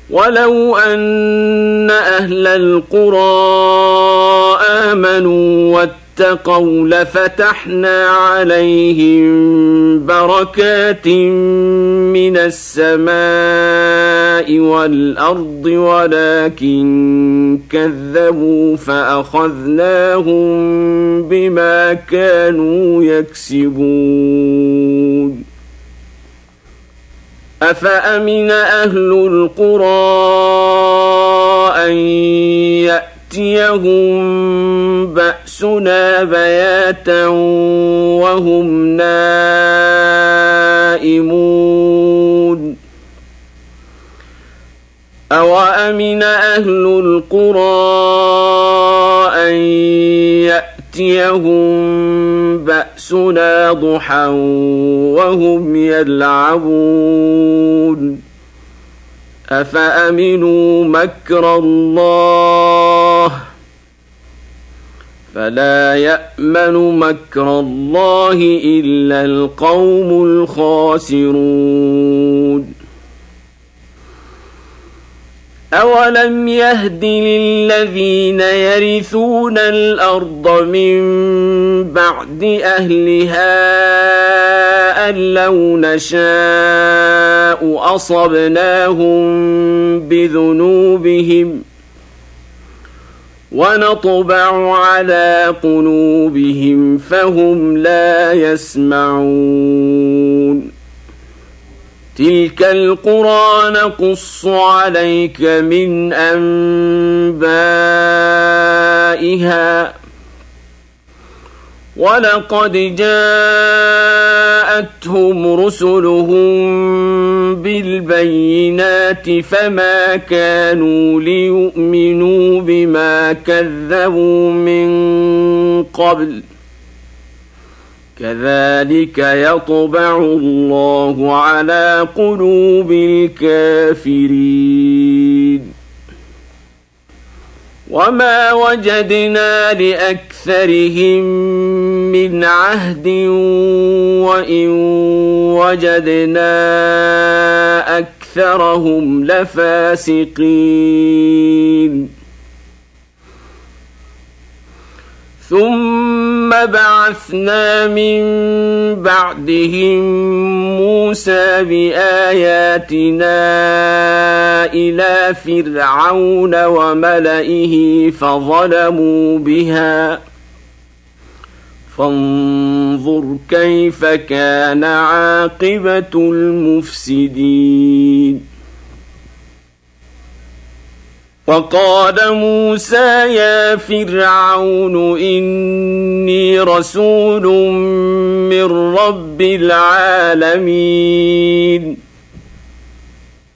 ولو أن أهل القرى آمنوا واتقوا لفتحنا عليهم بركات من السماء والأرض ولكن كذبوا فأخذناهم بما كانوا يكسبون أفأمن أهل القرى أن يأتيهم بأسنا بياتا وهم نائمون أوأمن أهل القرى أن يأتيهم بأسنا ضحى وهم يلعبون أفأمنوا مكر الله فلا يأمن مكر الله إلا القوم الخاسرون أولم يهد للذين يرثون الأرض من بعد أهلها أن لو نشاء أصبناهم بذنوبهم ونطبع على قلوبهم فهم لا يسمعون تلك القرى نقص عليك من أنبائها ولقد جاءتهم رسلهم بالبينات فما كانوا ليؤمنوا بما كذبوا من قبل كذلك يطبع الله على قلوب الكافرين وما وجدنا لأكثرهم من عهد وإن وجدنا أكثرهم لفاسقين ثم بعثنا من بعدهم موسى بآياتنا إلى فرعون وملئه فظلموا بها فانظر كيف كان عاقبة المفسدين وقال موسى يا فرعون إني رسول من رب العالمين